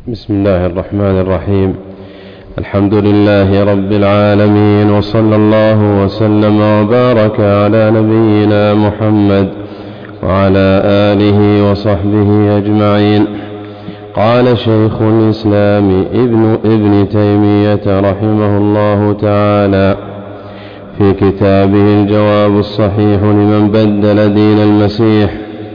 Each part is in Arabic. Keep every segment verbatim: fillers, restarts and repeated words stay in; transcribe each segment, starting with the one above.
بسم الله الرحمن الرحيم. الحمد لله رب العالمين، وصلى الله وسلم وبارك على نبينا محمد وعلى آله وصحبه أجمعين. قال شيخ الإسلام ابن, ابن تيمية رحمه الله تعالى في كتابه الجواب الصحيح لمن بدل دين المسيح: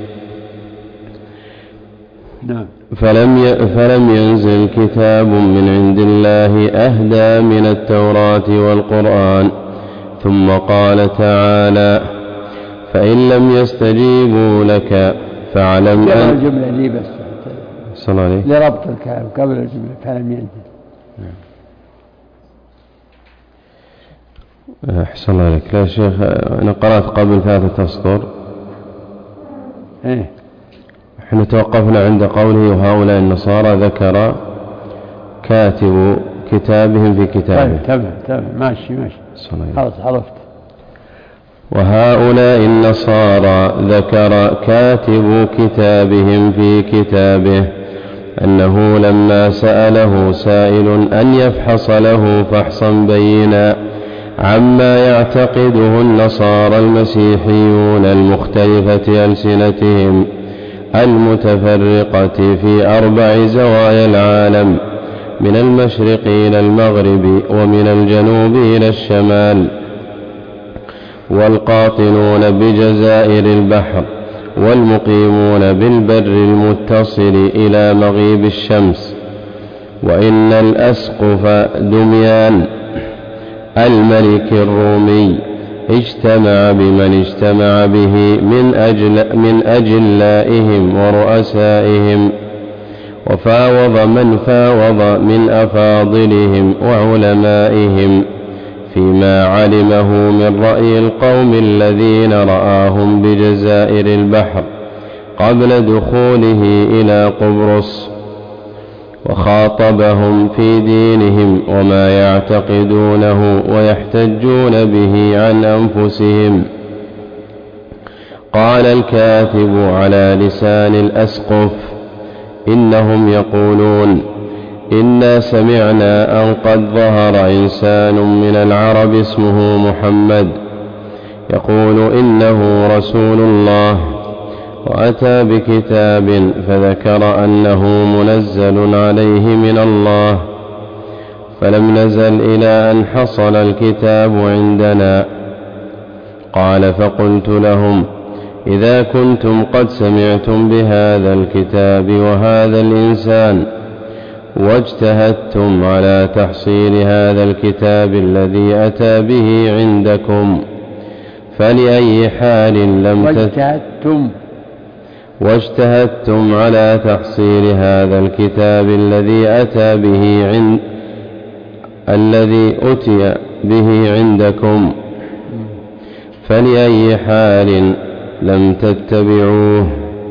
نعم. فلم فلم ينزل كتاب من عند الله أهدى من التوراة والقرآن. ثم قال تعالى: فإن لم يستجيبوا لك فاعلم أن الجملة دي بس صلى عليه لربط الكلام قبل الجملة فلم ينزل. أحسن الله عليك. لا شيخ، أنا قرأت قبل ثلاثة أسطر. إيه؟ احنا توقفنا عند قوله: وهؤلاء النصارى ذكر كاتب كتابهم في كتابه. تمام تمام ماشي ماشي خلاص عرفت. وهؤلاء النصارى ذكر كاتب كتابهم في كتابه أنه لما سأله سائل أن يفحص له فحصا بينا عما يعتقده النصارى المسيحيون المختلفة ألسنتهم المتفرقة في أربع زوايا العالم، من المشرق إلى المغرب ومن الجنوب إلى الشمال، والقاطنون بجزائر البحر، والمقيمون بالبر المتصل إلى مغيب الشمس. وإن الأسقف دميان الملك الرومي اجتمع بمن اجتمع به من أجل من أجلائهم ورؤسائهم، وفاوض من فاوض من أفاضلهم وعلمائهم فيما علمه من رأي القوم الذين رآهم بجزائر البحر قبل دخوله إلى قبرص، وخاطبهم في دينهم وما يعتقدونه ويحتجون به عن أنفسهم. قال الكاتب على لسان الأسقف: إنهم يقولون: إنا سمعنا أن قد ظهر إنسان من العرب اسمه محمد يقول إنه رسول الله، وأتى بكتاب فذكر أنه منزل عليه من الله، فلم نزل إلى أن حصل الكتاب عندنا. قال: فقلت لهم: إذا كنتم قد سمعتم بهذا الكتاب وهذا الإنسان واجتهدتم على تحصيل هذا الكتاب الذي أتى به عندكم، فلأي حال لم واجتهدتم واجتهدتم على تحصيل هذا الكتاب الذي أتى به عند الذي أتي به عندكم، فلأي حال لم تتبعوه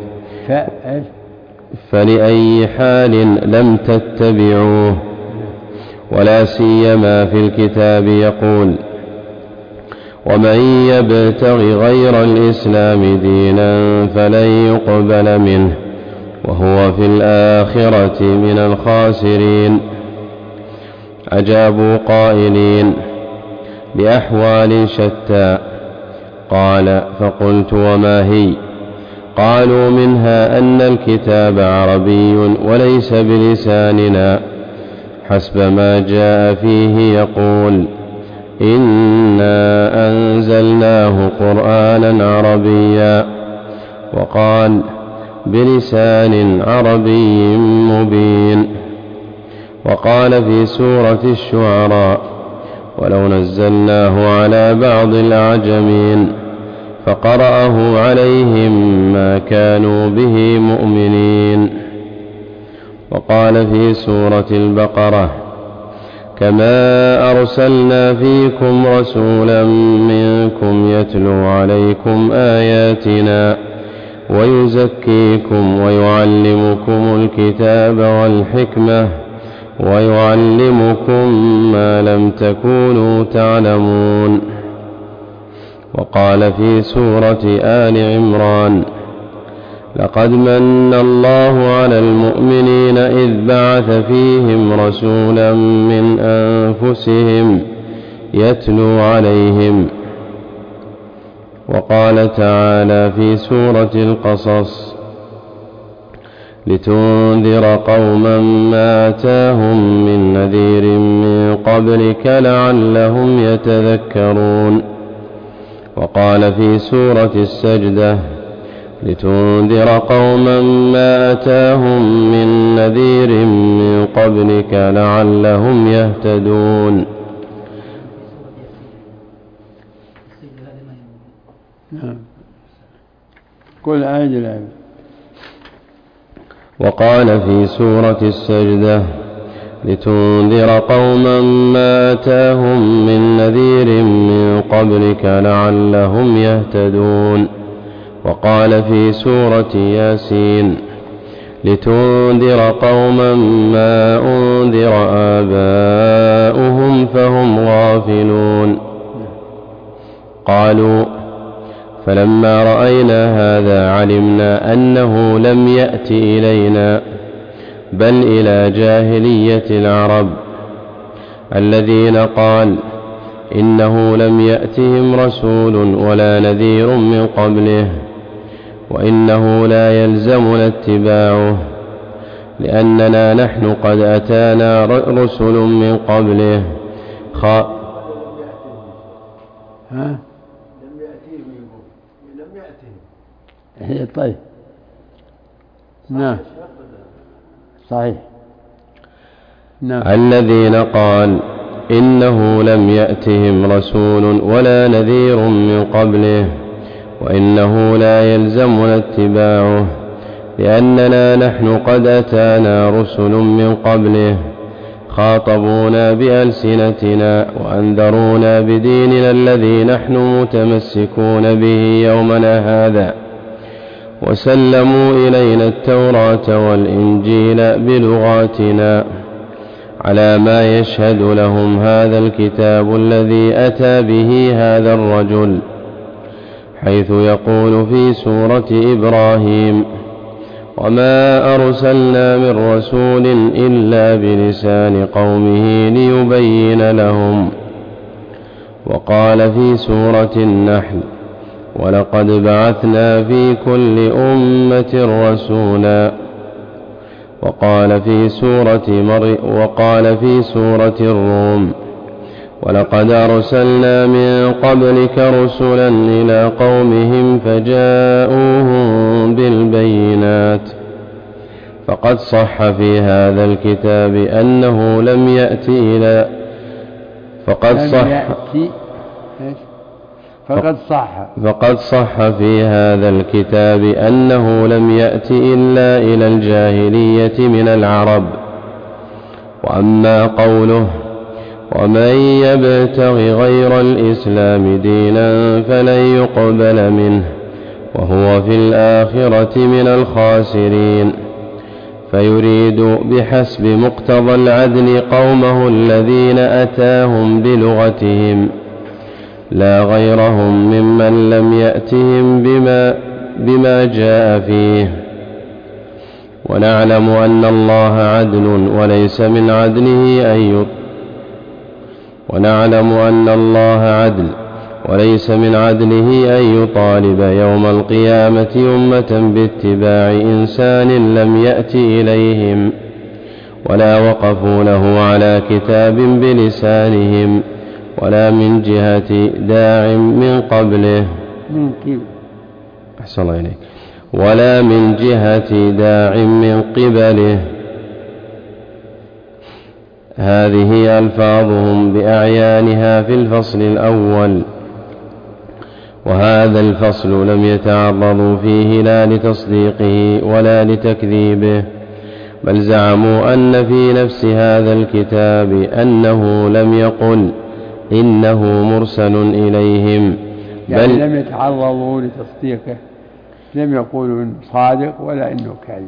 فلأي حال لم تتبعوه ولا سيما في الكتاب يقول: ومن يبتغ غير الإسلام دينا فلن يقبل منه وهو في الآخرة من الخاسرين. أجابوا قائلين بأحوال شتى. قال: فقلت: وما هي؟ قالوا: منها أن الكتاب عربي وليس بلساننا، حسب ما جاء فيه يقول: إنا أنزلناه قرآنا عربيا، وقال: بلسان عربي مبين. وقال في سورة الشعراء: ولو نزلناه على بعض الأعجمين فقرأه عليهم ما كانوا به مؤمنين. وقال في سورة البقرة: كما أرسلنا فيكم رسولا منكم يتلو عليكم آياتنا ويزكيكم ويعلمكم الكتاب والحكمة ويعلمكم ما لم تكونوا تعلمون. وقال في سورة آل عمران: لقد من الله على المؤمنين إذ بعث فيهم رسولا من أنفسهم يتلو عليهم. وقال تعالى في سورة القصص: لتنذر قوما ما أتاهم من نذير من قبلك لعلهم يتذكرون. وقال في سورة السجدة: لتنذر قوما ما أتاهم من نذير من قبلك لعلهم يهتدون. قل آية الآية. وقال في سورة السجدة: لتنذر قوما ما أتاهم من نذير من قبلك لعلهم يهتدون. وقال في سورة ياسين: لتنذر قوما ما أنذر آباؤهم فهم غافلون. قالوا: فلما رأينا هذا علمنا أنه لم يأت إلينا بل إلى جاهلية العرب الذين قال إنه لم يأتهم رسول ولا نذير من قبله وإنه لا يلزمنا اتباعه لأننا نحن قد أتانا رسل من قبله خ... ها؟ هي طيب. نعم صحيح. نعم. الذين قال إنه لم يأتهم رسول ولا نذير من قبله وإنه لا يلزمنا اتباعه لأننا نحن قد أتانا رسل من قبله خاطبونا بألسنتنا وأنذرونا بديننا الذي نحن متمسكون به يومنا هذا وسلموا إلينا التوراة والإنجيل بلغاتنا على ما يشهد لهم هذا الكتاب الذي أتى به هذا الرجل، حيث يقول في سورة إبراهيم: وما أرسلنا من رسول إلا بلسان قومه ليبين لهم. وقال في سورة النحل: ولقد بعثنا في كل أمة رسولا. وقال في سورة مريم وقال في سورة الروم: ولقد أرسلنا من قبلك رسلا إلى قومهم فجاءوهم بالبينات. فقد صح في هذا الكتاب أنه لم يأتي إلى فقد صح فقد صح فقد صح في هذا الكتاب أنه لم يأت إلا إلى الجاهلية من العرب. وأما قوله: ومن يبتغ غير الإسلام دينا فلن يقبل منه وهو في الآخرة من الخاسرين، فيريد بحسب مقتضى العدل قومه الذين أتاهم بلغتهم لا غيرهم ممن لم يأتهم بما, بما جاء فيه. ونعلم أن الله عدل وليس من عدله أن ونعلم أن الله عدل وليس من عدله أن يطالب يوم القيامة أمة باتباع إنسان لم يأت إليهم ولا وقفوا له على كتاب بلسانهم ولا من جهة داع من قبله أحسن الله إليك ولا من جهة داع من قبله. هذه ألفاظهم بأعيانها في الفصل الأول، وهذا الفصل لم يتعرضوا فيه لا لتصديقه ولا لتكذيبه، بل زعموا أن في نفس هذا الكتاب أنه لم يقل إنه مرسل إليهم، بل يعني لم يتعرضوا لتصديقه، لم يقولوا إنه صادق ولا إنه كاذب،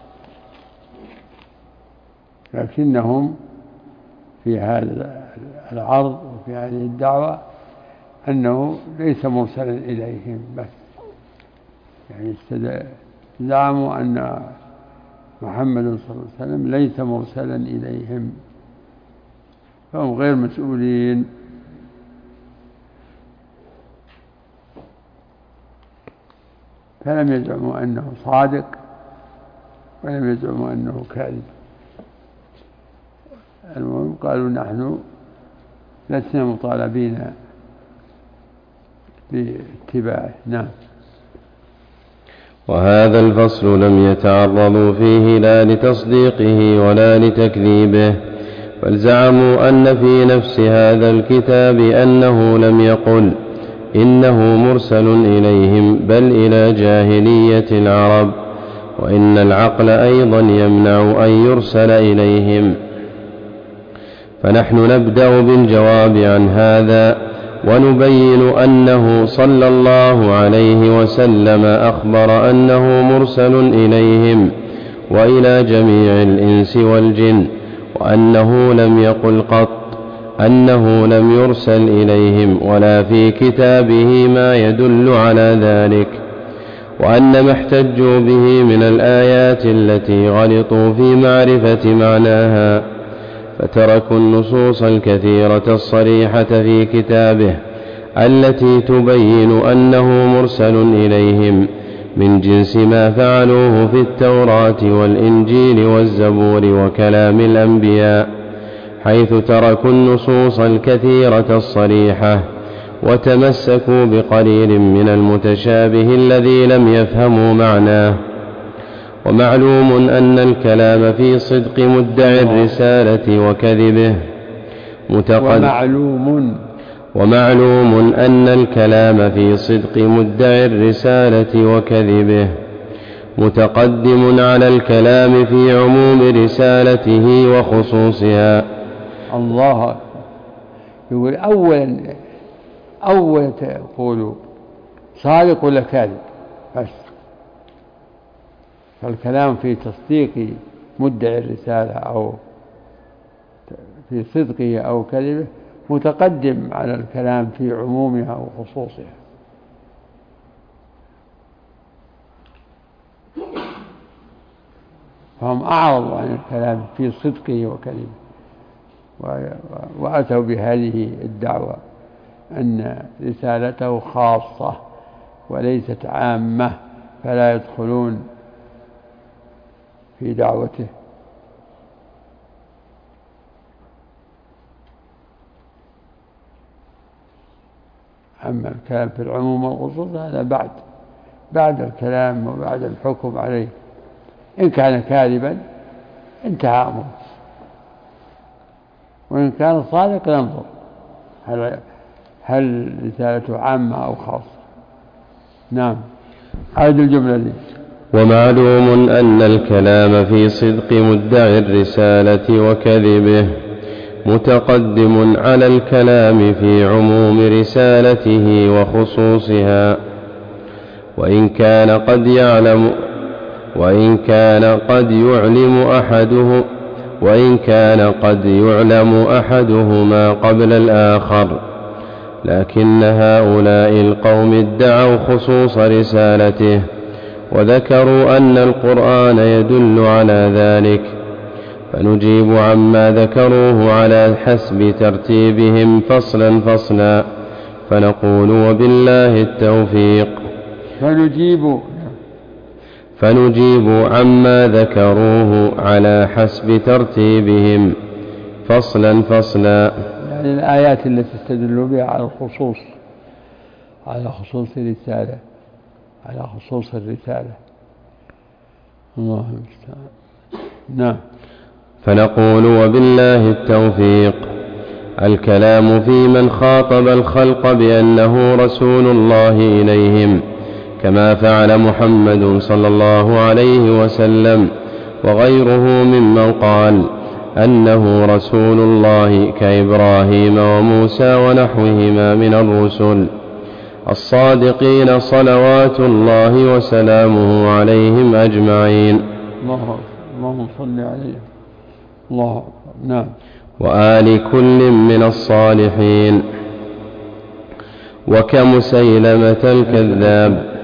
لكنهم في هذا العرض وفي هذه الدعوة أنه ليس مرسلا إليهم بس، يعني زعموا أن محمد صلى الله عليه وسلم ليس مرسلا إليهم، فهم غير مسؤولين. فلم يزعموا أنه صادق ولم يزعموا أنه كاذب. المهم قالوا نحن لسنا مطالبين باتباعه. نعم. وهذا الفصل لم يتعرضوا فيه لا لتصديقه ولا لتكذيبه، بل زعموا أن في نفس هذا الكتاب أنه لم يقل إنه مرسل إليهم بل إلى جاهلية العرب، وإن العقل أيضا يمنع أن يرسل إليهم. فنحن نبدأ بالجواب عن هذا ونبين أنه صلى الله عليه وسلم أخبر أنه مرسل إليهم وإلى جميع الإنس والجن، وأنه لم يقل قط أنه لم يرسل إليهم ولا في كتابه ما يدل على ذلك، وأن ما احتجوا به من الآيات التي غلطوا في معرفة معناها، فتركوا النصوص الكثيرة الصريحة في كتابه التي تبين أنه مرسل إليهم من جنس ما فعلوه في التوراة والإنجيل والزبور وكلام الأنبياء، حيث تركوا النصوص الكثيرة الصريحة وتمسكوا بقليل من المتشابه الذي لم يفهموا معناه. ومعلوم أن الكلام في صدق مدعي الرسالة وكذبه متقدم ومعلوم, ومعلوم أن الكلام في صدق مدعي الرسالة وكذبه متقدم على الكلام في عموم رسالته وخصوصها. الله يقول أولا أولا تقول صادق ولا كاذب بس، فالكلام في تصديق مدعي الرسالة أو في صدقه أو كذبه متقدم على الكلام في عمومها وخصوصها. فهم أعرضوا عن الكلام في صدقه وكذبه وأتوا بهذه الدعوة أن رسالته خاصة وليست عامة، فلا يدخلون في دعوته. أما الكلام في العموم والخصوص هذا بعد بعد الكلام وبعد الحكم عليه. إن كان كاذبا انتهى أمره، وإن كان صادق ينظر هل هل رسالته عامة أو خاصة. نعم. هذه الجملة دي. ومعلوم أن الكلام في صدق مدعي الرسالة وكذبه متقدم على الكلام في عموم رسالته وخصوصها، وإن كان قد يعلم وإن كان قد يعلم أحده وإن كان قد يعلم أحدهما قبل الآخر، لكن هؤلاء القوم ادعوا خصوص رسالته وذكروا أن القرآن يدل على ذلك، فنجيب عما ذكروه على حسب ترتيبهم فصلا فصلا، فنقول وبالله التوفيق. فنجيب فنجيب عما ذكروه على حسب ترتيبهم فصلا فصلا، يعني الآيات التي استدلوا بها على الخصوص على خصوص الرسالة على خصوص الرسالة. الله المستعان. نعم. فنقول وبالله التوفيق. الكلام في من خاطب الخلق بأنه رسول الله إليهم، كما فعل محمد صلى الله عليه وسلم وغيره ممن قال أنه رسول الله كإبراهيم وموسى ونحوهما من الرسل الصادقين صلوات الله وسلامه عليهم أجمعين. الله اللهم صل عليه. الله. نعم. وآل كل من الصالحين. وكمسيلمة الكذاب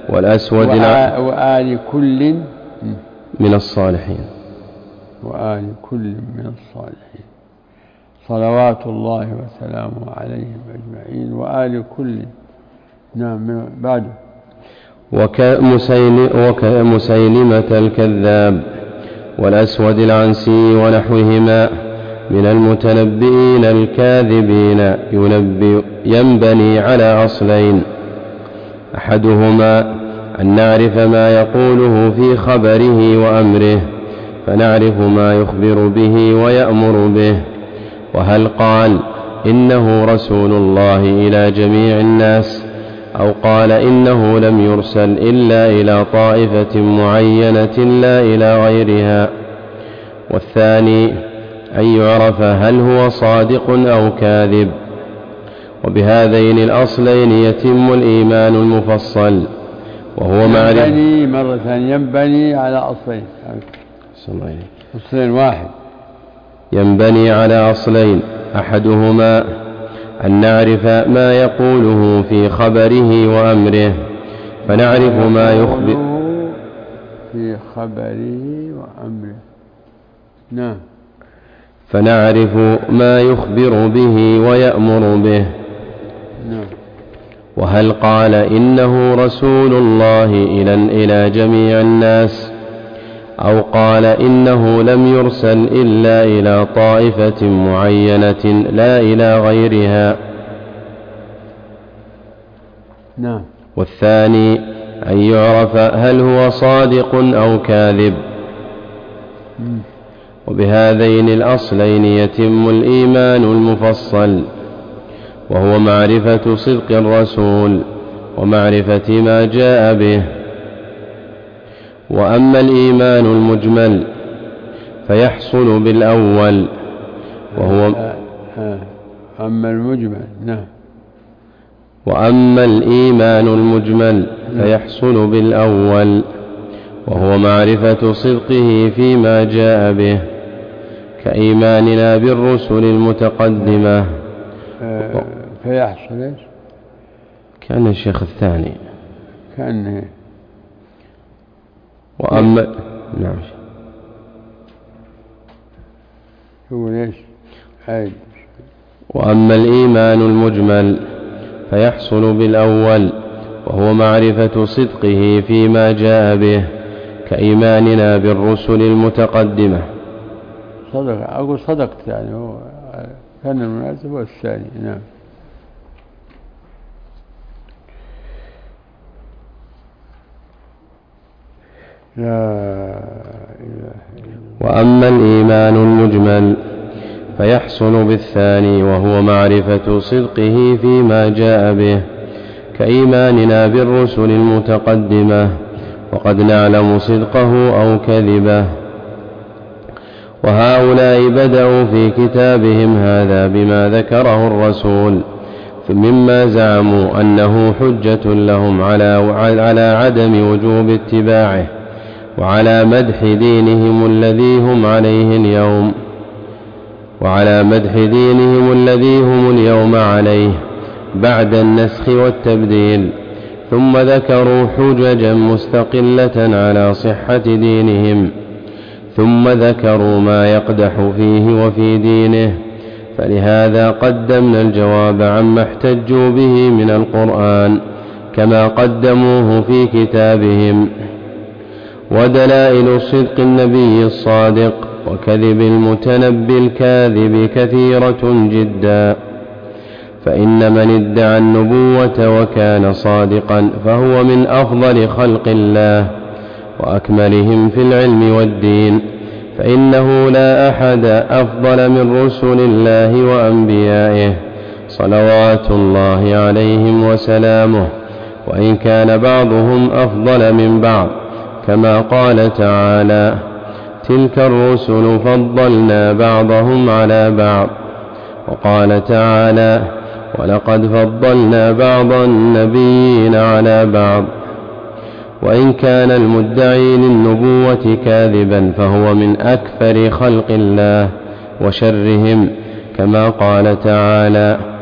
والأسود وآ... وآل كل من الصالحين وآل كل من الصالحين صلوات الله وسلامه عليهم أجمعين وآل كل. نعم من بعده. وكمسيل وكمسيلمة الكذاب والأسود العنسي ونحوهما من المتنبئين الكاذبين ينبئ ينبني على أصلين: أحدهما أن نعرف ما يقوله في خبره وأمره فنعرف ما يخبر به ويأمر به، وهل قال إنه رسول الله إلى جميع الناس أو قال إنه لم يرسل إلا إلى طائفة معينة لا إلى غيرها. والثاني أن يعرف هل هو صادق أو كاذب. وبهذين الأصلين يتم الإيمان المفصل، وهو معرفة ينبني مرة ثانية ينبني على أصلين أصلين واحد ينبني على أصلين: أحدهما أن نعرف ما يقوله في خبره وأمره فنعرف ما يخبر في خبره وأمره. نعم. فنعرف ما يخبر به ويأمر به. نعم. وهل قال إنه رسول الله إلى إلى جميع الناس أو قال إنه لم يرسل إلا إلى طائفة معينة لا إلى غيرها. نعم. والثاني أن يعرف هل هو صادق أو كاذب. وبهذين الأصلين يتم الإيمان المفصل، وهو معرفة صدق الرسول ومعرفة ما جاء به. وأما الإيمان المجمل فيحصل بالأول وهو أما المجمل. نعم. وأما الإيمان المجمل فيحصل بالأول وهو معرفة صدقه فيما جاء به كإيماننا بالرسل المتقدمة. فيحصل إيش؟ كان الشيخ الثاني كان وأما نعم هو ليش عيد. وأما الإيمان المجمل فيحصل بالأول وهو معرفة صدقه فيما جاء به كإيماننا بالرسل المتقدمة. صدق أقول صدقت يعني هو كان المناسب والثاني. نعم. لا إله إلا الله. وأما الإيمان المجمل فيحصل بالثاني وهو معرفة صدقه فيما جاء به كإيماننا بالرسل المتقدمة وقد نعلم صدقه أو كذبه. وهؤلاء بدأوا في كتابهم هذا بما ذكره الرسول مما زعموا أنه حجة لهم على على عدم وجوب اتباعه وعلى مدح دينهم الذي هم عليه اليوم وعلى مدح دينهم الذي هم اليوم عليه بعد النسخ والتبديل. ثم ذكروا حججا مستقلة على صحة دينهم، ثم ذكروا ما يقدح فيه وفي دينه، فلهذا قدمنا الجواب عما احتجوا به من القرآن كما قدموه في كتابهم. ودلائل صدق النبي الصادق وكذب المتنبي الكاذب كثيرة جدا، فإن من ادعى النبوة وكان صادقا فهو من أفضل خلق الله وأكملهم في العلم والدين، فإنه لا أحد أفضل من رسل الله وأنبيائه صلوات الله عليهم وسلامه، وإن كان بعضهم أفضل من بعض كما قال تعالى: تلك الرسل فضلنا بعضهم على بعض. وقال تعالى: ولقد فضلنا بعض النبيين على بعض. وإن كان المدعي للنبوة كاذبا فهو من أكثر خلق الله وشرهم كما قال تعالى: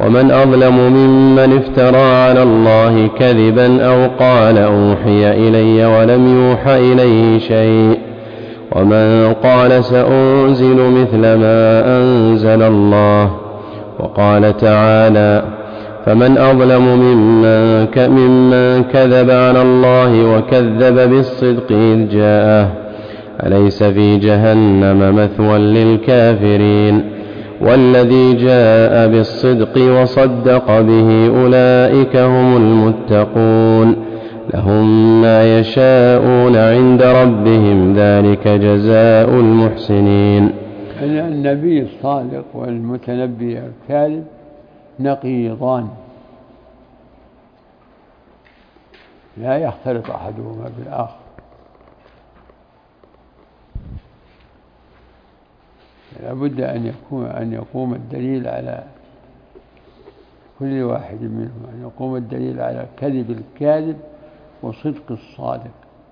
ومن أظلم ممن افترى على الله كذبا أو قال أوحي إلي ولم يوحى إليه شيء ومن قال سأنزل مثل ما أنزل الله. وقال تعالى فمن أظلم ممن كذب على الله وكذب بالصدق إذ جاءه أليس في جهنم مثوى للكافرين. والذي جاء بالصدق وصدق به أولئك هم المتقون لهم ما يشاءون عند ربهم ذلك جزاء المحسنين. النبي الصادق والمتنبي الكاذب نقيضان لا يختلط أحدهما بالآخر. لابد أن يكون أن يقوم الدليل على كل واحد منهم، أن يقوم الدليل على كذب الكاذب وصدق الصادق.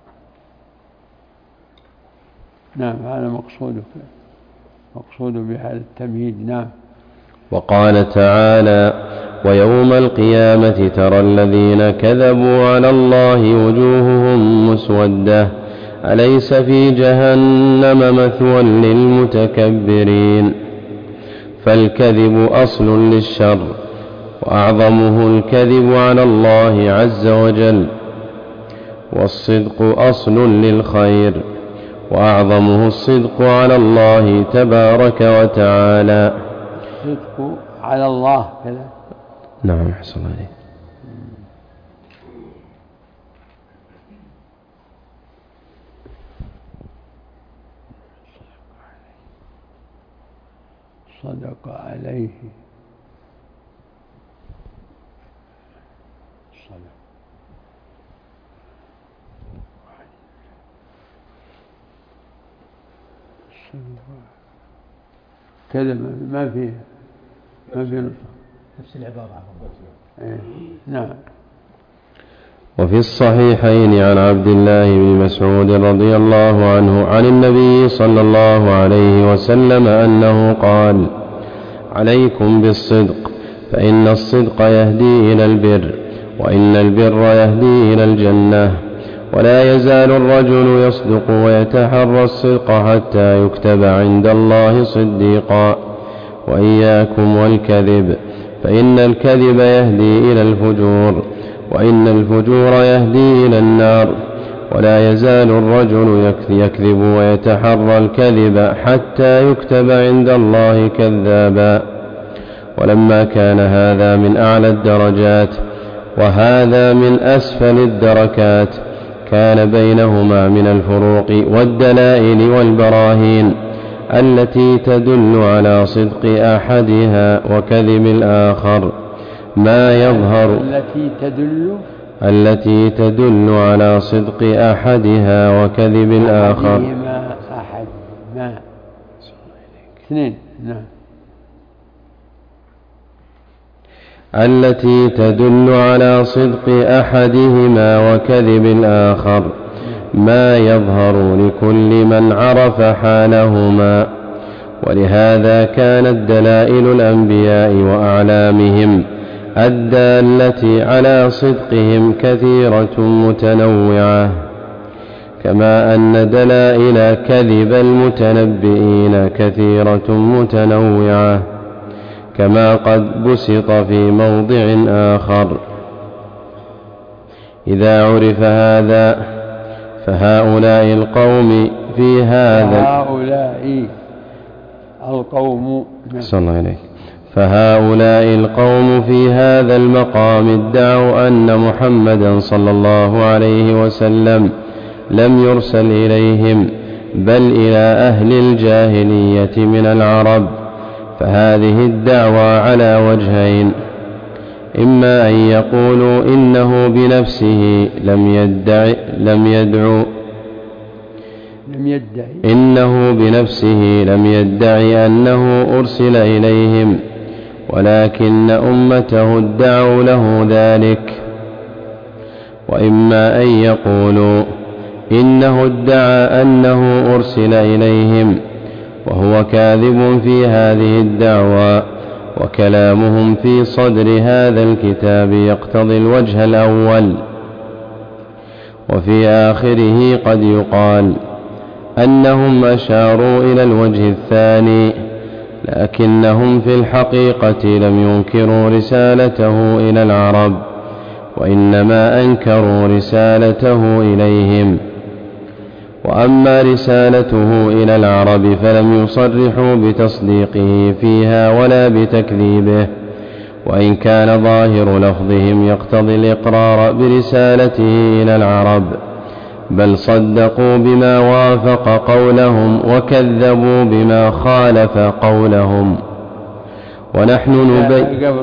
نعم هذا مقصودك مقصود بهذا التمهيد. نعم. وقال تعالى ويوم القيامة ترى الذين كذبوا على الله وجوههم مسودة أليس في جهنم مثوى للمتكبرين. فالكذب أصل للشر وأعظمه الكذب على الله عز وجل، والصدق أصل للخير وأعظمه الصدق على الله تبارك وتعالى. الصدق على الله كذا. نعم أحسن الله عليك. صدق عليه صدق كذا ما فيه ما فيه نفس العبارة. إيه. نعم. وفي الصحيحين عن عبد الله بن مسعود رضي الله عنه عن النبي صلى الله عليه وسلم أنه قال عليكم بالصدق فإن الصدق يهدي إلى البر وإن البر يهدي إلى الجنة. ولا يزال الرجل يصدق ويتحرى الصدق حتى يكتب عند الله صديقا. وإياكم والكذب فإن الكذب يهدي إلى الفجور وإن الفجور يهدي إلى النار. ولا يزال الرجل يكذب ويتحرى الكذب حتى يكتب عند الله كذابا. ولما كان هذا من أعلى الدرجات وهذا من أسفل الدركات كان بينهما من الفروق والدلائل والبراهين التي تدل على صدق أحدها وكذب الآخر ما يظهر التي تدل التي تدل على صدق أحدها وكذب الآخر. أحدهما أحد ما اثنين. نعم. التي تدل على صدق أحدهما وكذب الآخر ما يظهر لكل من عرف حالهما. ولهذا كانت دلائل الأنبياء وأعلامهم الدالة على صدقهم كثيرة متنوعة، كما أن دلائل كذب المتنبئين كثيرة متنوعة، كما قد بسط في موضع آخر. إذا عرف هذا فهؤلاء القوم في هذا فهؤلاء القوم صلى الله عليه فهؤلاء القوم في هذا المقام ادعوا أن محمدا صلى الله عليه وسلم لم يرسل إليهم بل إلى أهل الجاهلية من العرب. فهذه الدعوى على وجهين: إما أن يقولوا إنه بنفسه لم يدع لم يدعو لم يدعي إنه بنفسه لم يدعي أنه أرسل إليهم، ولكن أمته ادعوا له ذلك. وإما أن يقولوا إنه ادعى أنه أرسل إليهم وهو كاذب في هذه الدعوى، وكلامهم في صدر هذا الكتاب يقتضي الوجه الأول، وفي آخره قد يقال أنهم أشاروا إلى الوجه الثاني، لكنهم في الحقيقة لم ينكروا رسالته إلى العرب، وإنما أنكروا رسالته إليهم. وأما رسالته إلى العرب فلم يصرحوا بتصديقه فيها ولا بتكذيبه، وإن كان ظاهر لفظهم يقتضي الإقرار برسالته إلى العرب، بل صدقوا بما وافق قولهم وكذبوا بما خالف قولهم. ونحن نبين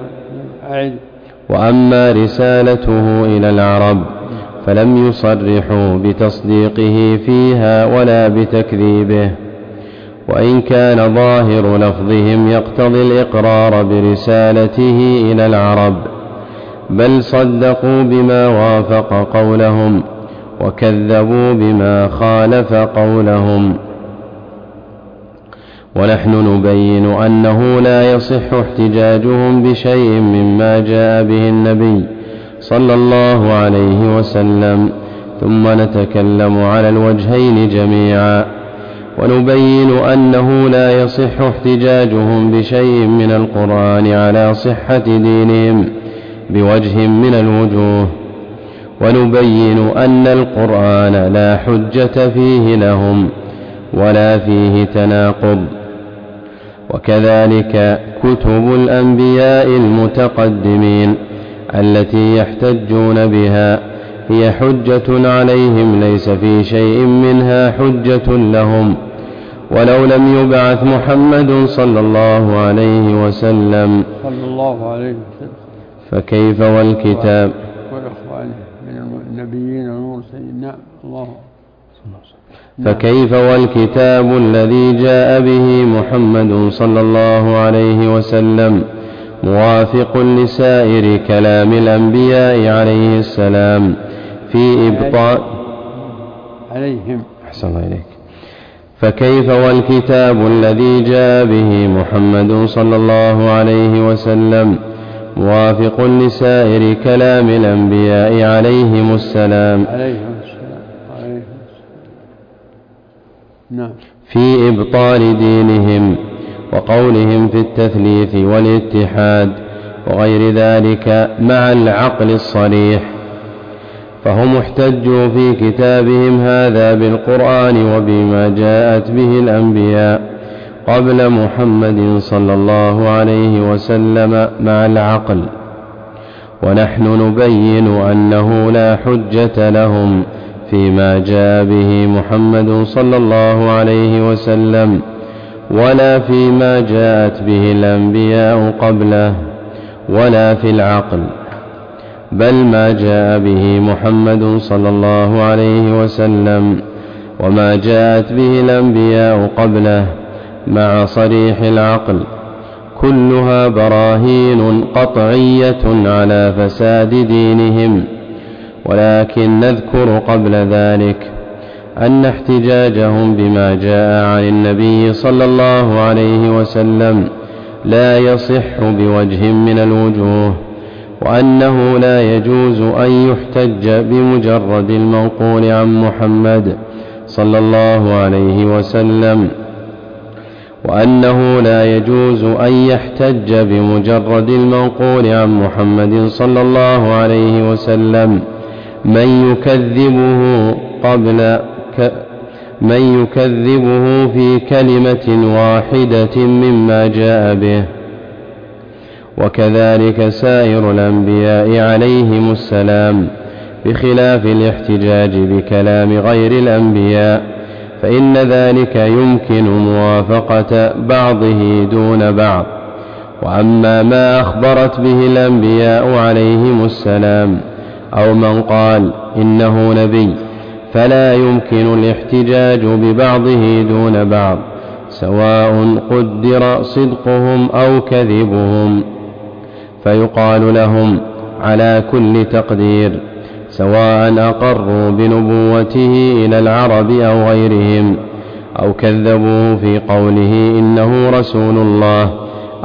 وأما رسالته إلى العرب فلم يصرحوا بتصديقه فيها ولا بتكذيبه، وإن كان ظاهر لفظهم يقتضي الإقرار برسالته إلى العرب، بل صدقوا بما وافق قولهم وكذبوا بما خالف قولهم. ونحن نبين أنه لا يصح احتجاجهم بشيء مما جاء به النبي صلى الله عليه وسلم، ثم نتكلم على الوجهين جميعا، ونبين أنه لا يصح احتجاجهم بشيء من القرآن على صحة دينهم بوجه من الوجوه، ونبين أن القرآن لا حجة فيه لهم ولا فيه تناقض. وكذلك كتب الأنبياء المتقدمين التي يحتجون بها هي حجة عليهم، ليس في شيء منها حجة لهم، ولو لم يبعث محمد صلى الله عليه وسلم صلى الله عليه وسلم فكيف والكتاب والإخوان من النبيين والمرسلين. نعم الله. فكيف والكتاب الذي جاء به محمد صلى الله عليه وسلم موافق لسائر كلام الأنبياء عليه السلام في إبطال عليهم. أحسن إليك. فكيف والكتاب الذي جاء به محمد صلى الله عليه وسلم موافق لسائر كلام الأنبياء عليهم السلام عليهم السلام عليهم السلام. نعم. في إبطال دينهم وقولهم في التثليث والاتحاد وغير ذلك مع العقل الصريح، فهم احتجوا في كتابهم هذا بالقرآن وبما جاءت به الأنبياء قبل محمد صلى الله عليه وسلم مع العقل، ونحن نبين أنه لا حجة لهم فيما جاء به محمد صلى الله عليه وسلم ولا فيما جاءت به الأنبياء قبله ولا في العقل، بل ما جاء به محمد صلى الله عليه وسلم وما جاءت به الأنبياء قبله مع صريح العقل كلها براهين قطعية على فساد دينهم. ولكن نذكر قبل ذلك أن احتجاجهم بما جاء عن النبي صلى الله عليه وسلم لا يصح بوجه من الوجوه، وأنه لا يجوز أن يحتج بمجرد المنقول عن محمد صلى الله عليه وسلم، وأنه لا يجوز أن يحتج بمجرد المنقول عن محمد صلى الله عليه وسلم من يكذبه قبل ك من يكذبه في كلمة واحدة مما جاء به. وكذلك سائر الأنبياء عليهم السلام، بخلاف الاحتجاج بكلام غير الأنبياء، فإن ذلك يمكن موافقة بعضه دون بعض. وأما ما أخبرت به الأنبياء عليهم السلام أو من قال إنه نبي فلا يمكن الاحتجاج ببعضه دون بعض، سواء قدر صدقهم أو كذبهم، فيقال لهم على كل تقدير سواء أقروا بنبوته إلى العرب أو غيرهم أو كذبوه في قوله إنه رسول الله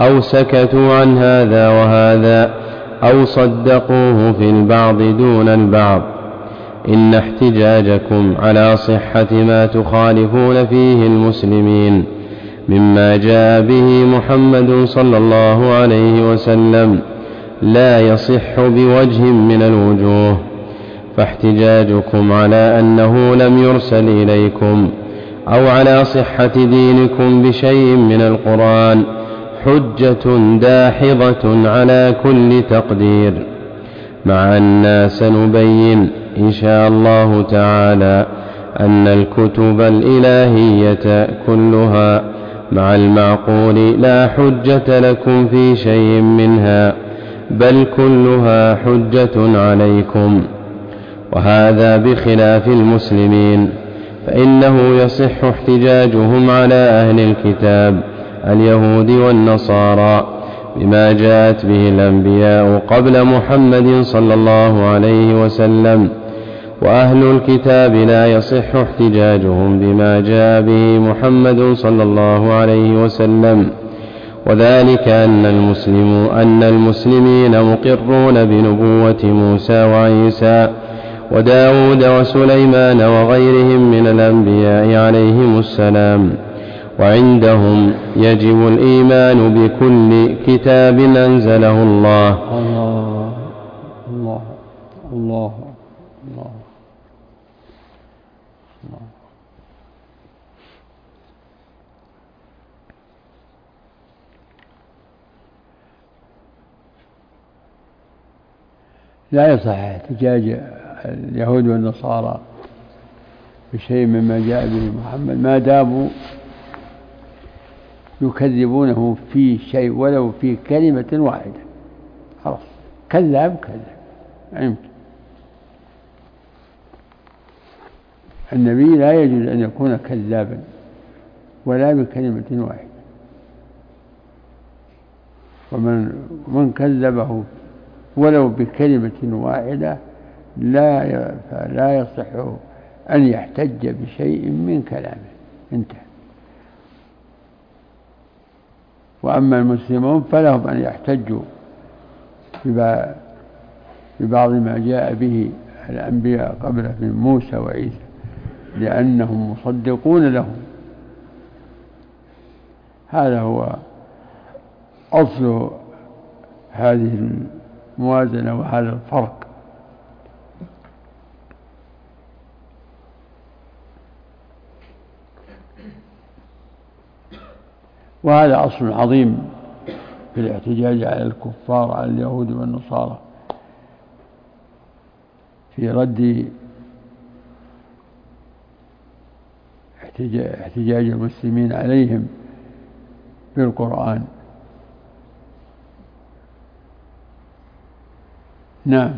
أو سكتوا عن هذا وهذا أو صدقوه في البعض دون البعض. إن احتجاجكم على صحة ما تخالفون فيه المسلمين مما جاء به محمد صلى الله عليه وسلم لا يصح بوجه من الوجوه، فاحتجاجكم على أنه لم يرسل إليكم أو على صحة دينكم بشيء من القرآن حجة داحضة على كل تقدير، مع أننا سنبين إن شاء الله تعالى أن الكتب الإلهية كلها مع المعقول لا حجة لكم في شيء منها، بل كلها حجة عليكم. وهذا بخلاف المسلمين، فإنه يصح احتجاجهم على أهل الكتاب اليهود والنصارى بما جاءت به الأنبياء قبل محمد صلى الله عليه وسلم، وأهل الكتاب لا يصح احتجاجهم بما جاء به محمد صلى الله عليه وسلم، وذلك أن المسلم أن المسلمين مقرون بنبوة موسى وعيسى وداود وسليمان وغيرهم من الأنبياء عليهم السلام، وعندهم يجب الإيمان بكل كتاب أنزله الله. الله الله الله الله الله. لا يصح احتجاج اليهود والنصارى بشيء مما جاء به محمد ما داموا يكذبونه في شيء ولو في كلمة واحدة، خلاص كذاب كذاب يمكن. النبي لا يجوز أن يكون كذابا ولا بكلمة واحدة، ومن من كذبه ولو بكلمة واحدة لا لا يصح أن يحتج بشيء من كلامه، انتهى. وأما المسلمون فلهم أن يحتجوا ببعض ما جاء به الأنبياء قبله من موسى وعيسى لأنهم مصدقون لهم. هذا هو أصل هذه الموازنة وهذا الفرق. وهذا أصل عظيم في الاحتجاج على الكفار على اليهود والنصارى في رد احتجاج المسلمين عليهم بالقرآن. نعم.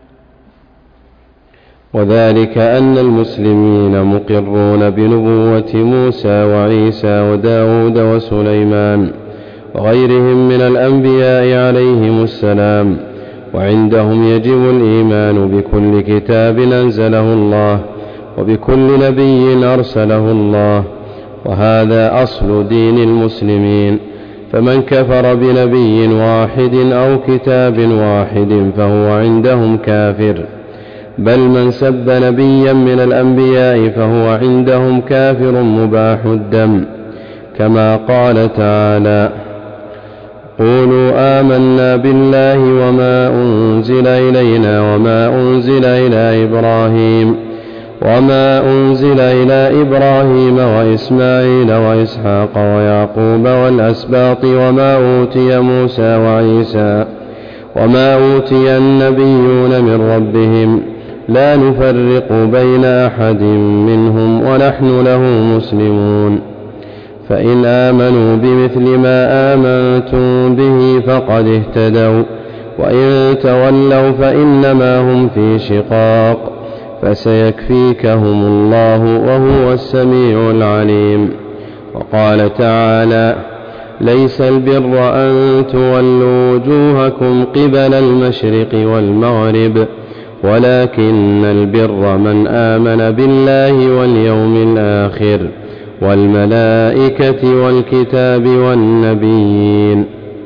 وذلك أن المسلمين مقرون بنبوة موسى وعيسى وداود وسليمان وغيرهم من الأنبياء عليهم السلام، وعندهم يجب الإيمان بكل كتاب أنزله الله وبكل نبي أرسله الله، وهذا أصل دين المسلمين. فمن كفر بنبي واحد أو كتاب واحد فهو عندهم كافر، بل من سب نبيا من الأنبياء فهو عندهم كافر مباح الدم، كما قال تعالى: قولوا آمنا بالله وما أنزل إلينا وما أنزل إلى إبراهيم وما أنزل إلى إبراهيم وإسماعيل وإسحاق ويعقوب والأسباط وما أوتي موسى وعيسى وما أوتي النبيون من ربهم لا نفرق بين أحد منهم ونحن له مسلمون، فإن آمنوا بمثل ما آمنتم به فقد اهتدوا، وإن تولوا فإنما هم في شقاق، فسيكفيكهم الله وهو السميع العليم. وقال تعالى: ليس البر أن تولوا وجوهكم قبل المشرق والمغرب ولكن البر من آمن بالله واليوم الآخر والملائكة والكتاب والنبيين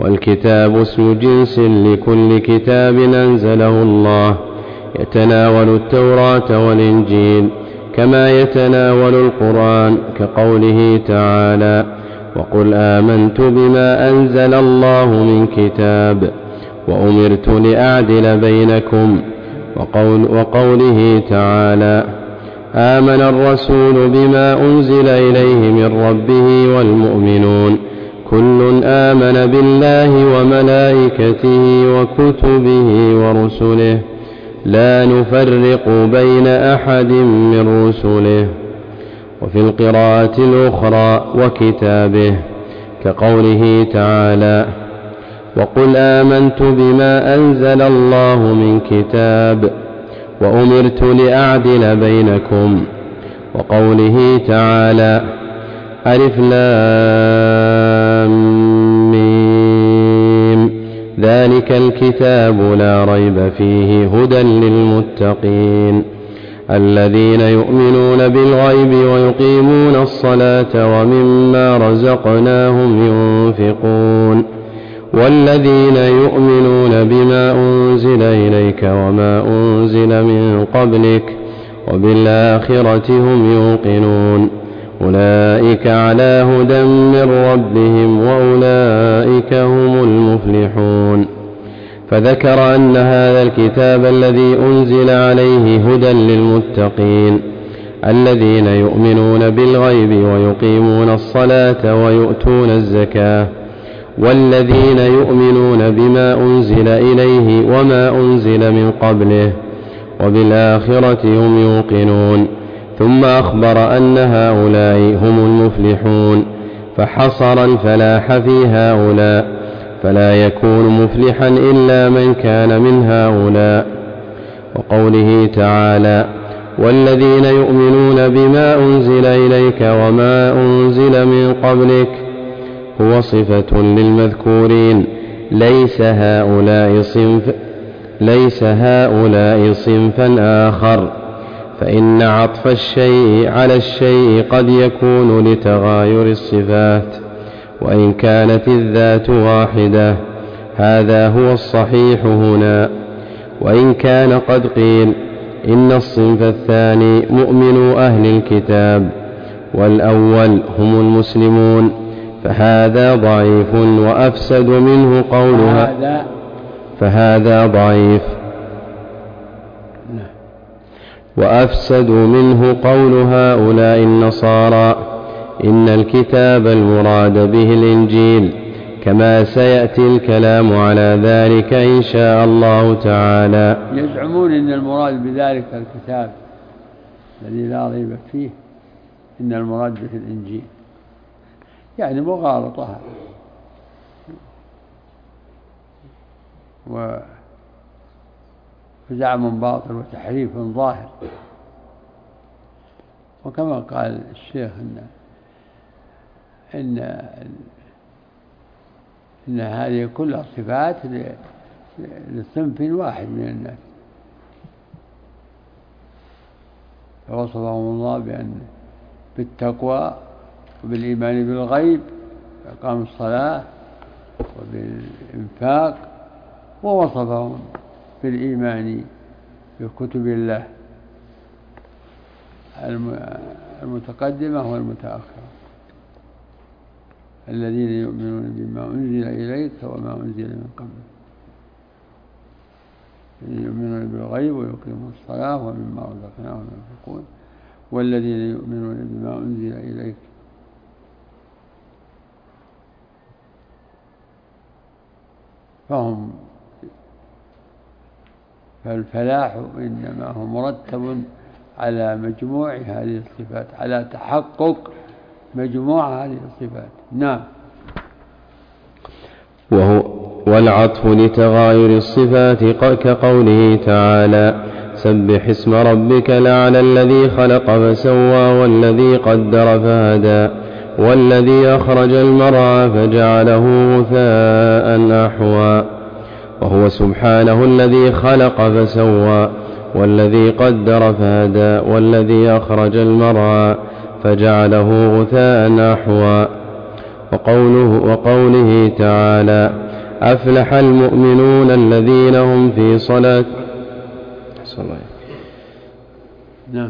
والكتاب اسم جنس لكل كتاب أنزله الله، يتناول التوراة والإنجيل كما يتناول القرآن، كقوله تعالى: وقل آمنت بما أنزل الله من كتاب وأمرت لأعدل بينكم، وقول وقوله تعالى: آمن الرسول بما أنزل إليه من ربه والمؤمنون كل آمن بالله وملائكته وكتبه ورسله لا نفرق بين أحد من رسله. وفي القراءة الأخرى وكتابه، كقوله تعالى: وقل آمنت بما أنزل الله من كتاب وأمرت لأعدل بينكم، وقوله تعالى: ألف لام ميم ذلك الكتاب لا ريب فيه هدى للمتقين الذين يؤمنون بالغيب ويقيمون الصلاة ومما رزقناهم ينفقون والذين يؤمنون بما أنزل إليك وما أنزل من قبلك وبالآخرة هم يوقنون أولئك على هدى من ربهم وأولئك هم المفلحون. فذكر أن هذا الكتاب الذي أنزل عليه هدى للمتقين الذين يؤمنون بالغيب ويقيمون الصلاة ويؤتون الزكاة والذين يؤمنون بما أنزل إليه وما أنزل من قبله وبالآخرة هم يوقنون. ثم أخبر أن هؤلاء هم المفلحون، فحصر الفلاح في هؤلاء، فلا يكون مفلحا إلا من كان من هؤلاء. وقوله تعالى: والذين يؤمنون بما أنزل إليك وما أنزل من قبلك هو صفة للمذكورين، ليس هؤلاء صنف ليس هؤلاء صنفا آخر، فإن عطف الشيء على الشيء قد يكون لتغاير الصفات وإن كانت الذات واحدة، هذا هو الصحيح هنا. وإن كان قد قيل إن الصنف الثاني مؤمنو أهل الكتاب والأول هم المسلمون، فهذا ضعيف وأفسد منه قولها فهذا ضعيف وأفسد منه قول هؤلاء النصارى إن الكتاب المراد به الإنجيل، كما سيأتي الكلام على ذلك إن شاء الله تعالى. يزعمون إن المراد بذلك الكتاب الذي لا ريب فيه، إن المراد به الإنجيل، يعني مغالطة وزعم باطل وتحريف ظاهر. وكما قال الشيخ إن إن إن هذه كلها صفات لصنف واحد من الناس، فوصفهم الله بأن بالتقوى وبالإيمان بالغيب وإقام الصلاة وبالإنفاق، ووصفهم بالإيمان بكتب الله المتقدمة والمتأخرة الذين يؤمنون بما أنزل إليك وما أنزل من قبلك، يؤمنون بالغيب ويقيمون الصلاة ومما رزقناهم ينفقون والذين يؤمنون بما أنزل إليك. فهم فالفلاح إنما هو مرتب على مجموع هذه الصفات، على تحقق مجموع هذه الصفات. نعم. وهو والعطف لتغاير الصفات كقوله تعالى: سبح اسم ربك الأعلى الذي خلق فسوى والذي قدر فهدى والذي أخرج المرعى فجعله غثاء أحوى. وهو سبحانه الذي خلق فسوى والذي قدر فهدى والذي أخرج المرعى فجعله غثاء أحوى. وقوله, وقوله تعالى: أفلح المؤمنون الذين هم في صلاة نعم.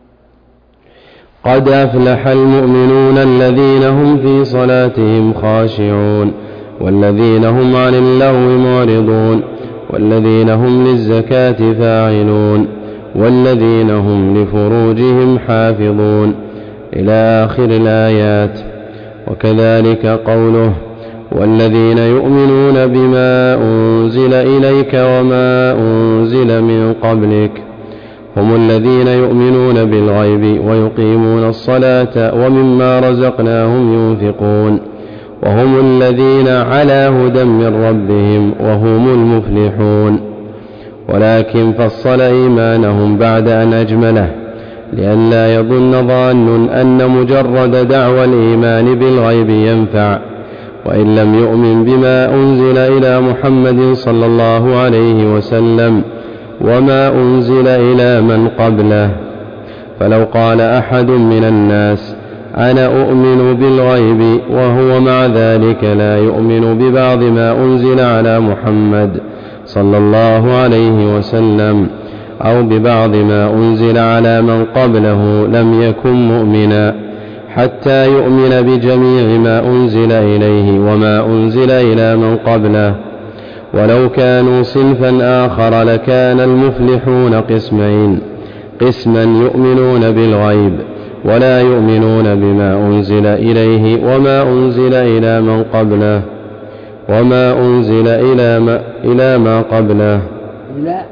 قد أفلح المؤمنون الذين هم في صلاتهم خاشعون والذين هم عن اللغو معرضون والذين هم للزكاة فاعلون والذين هم لفروجهم حافظون إلى آخر الآيات. وكذلك قوله والذين يؤمنون بما أنزل إليك وما أنزل من قبلك هم الذين يؤمنون بالغيب ويقيمون الصلاة ومما رزقناهم ينفقون وهم الذين على هدى من ربهم وهم المفلحون. ولكن فصل إيمانهم بعد أن أجمله لئلا يظن ظان أن مجرد دعوى الإيمان بالغيب ينفع وإن لم يؤمن بما أنزل إلى محمد صلى الله عليه وسلم وما أنزل إلى من قبله. فلو قال أحد من الناس أنا أؤمن بالغيب وهو مع ذلك لا يؤمن ببعض ما أنزل على محمد صلى الله عليه وسلم أو ببعض ما أنزل على من قبله لم يكن مؤمنا حتى يؤمن بجميع ما أنزل إليه وما أنزل إلى من قبله. ولو كانوا صنفا آخر لكان المفلحون قسمين: قسما يؤمنون بالغيب ولا يؤمنون بما أنزل إليه وما أنزل إلى من قبله وما أنزل إلى ما, إلى ما قبله إلى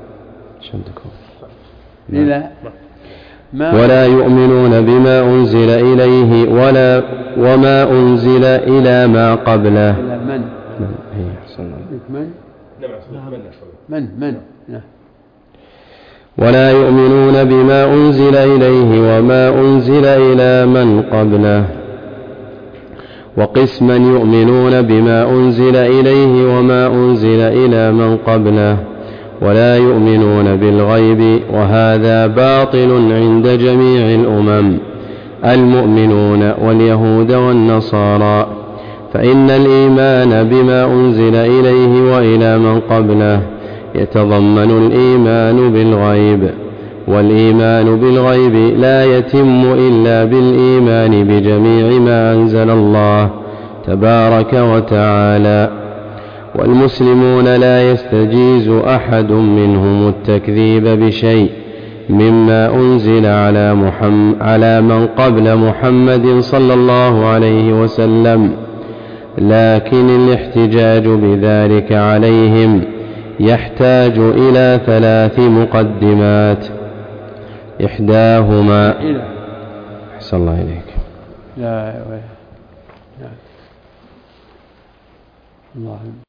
إلى ولا يؤمنون بما أنزل إليه ولا وما أنزل إلى ما قبله. من من من من ولا يؤمنون بما أنزل إليه وما أنزل إلى من قبله. وقسما يؤمنون بما أنزل إليه وما أنزل إلى من قبله ولا يؤمنون بالغيب، وهذا باطل عند جميع الأمم المؤمنون واليهود والنصارى، فإن الإيمان بما أنزل إليه وإلى من قبله يتضمن الإيمان بالغيب، والإيمان بالغيب لا يتم إلا بالإيمان بجميع ما أنزل الله تبارك وتعالى. والمسلمون لا يستجيز أحد منهم التكذيب بشيء مما أنزل على, محمد على من قبل محمد صلى الله عليه وسلم، لكن الاحتجاج بذلك عليهم يحتاج إلى ثلاث مقدمات، إحداهما أحسن الله إليك لا لا الله